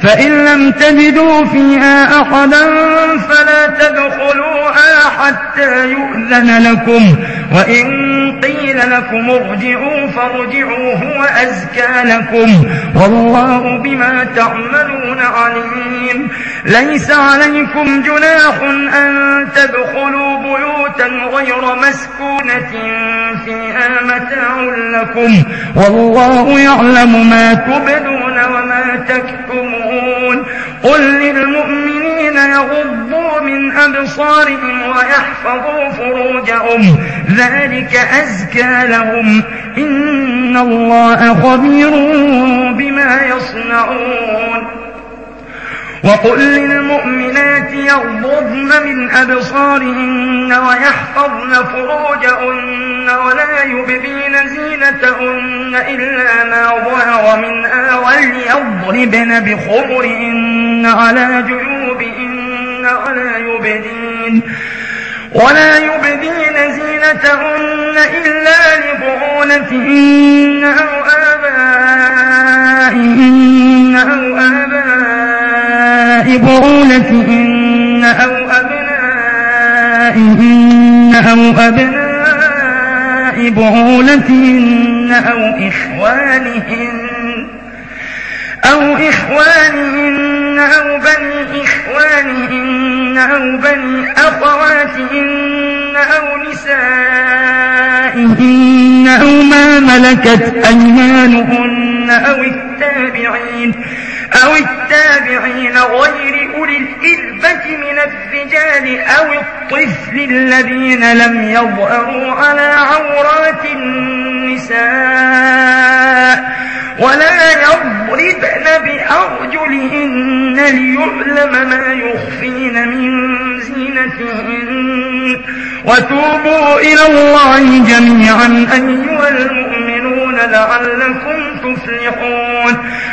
فإن لم تجدوا فيها أحدا فلا تدخلوها حتى يؤذن لكم، وإن قيل لكم ارجعوا فارجعوا هو أزكى لكم، والله بما تعملون عليم. ليس عليكم جناح أن تدخلوا بيوتا غير مسكونة فيها متاع لكم، والله يعلم ما تبدون وما تكتمون. قل للمؤمنين يغضوا من أبصارهم ويحفظوا فروجهم، ذلك أزكى لهم، إن الله خبير بما يصنعون. وقل للمؤمنات يغضضن من أبصارهن ويحفظن فروجهن ولا يبدين زينتهن إلا ما ظهر منها وليضربن بخمرهن على جيوبهن ولا يبدين زينتهن إلا لبعولتهن أو آبائهن أو آباء بعولتهن أو أبنائهن أو أبناء بعولتهن أو إخوانهن أو بني إخوانهن أو بني أخواتهن أو نسائهن أو ما ملكت أيمانهن أو التابعين غير أولي الإربة من الرجال أو الطفل الذين لم يظهروا على عورات النساء، ولا يضربن بأرجلهن ليعلم ما يخفين من زينتهن. وتوبوا إلى الله جميعا أيها المؤمنون لعلكم تفلحون.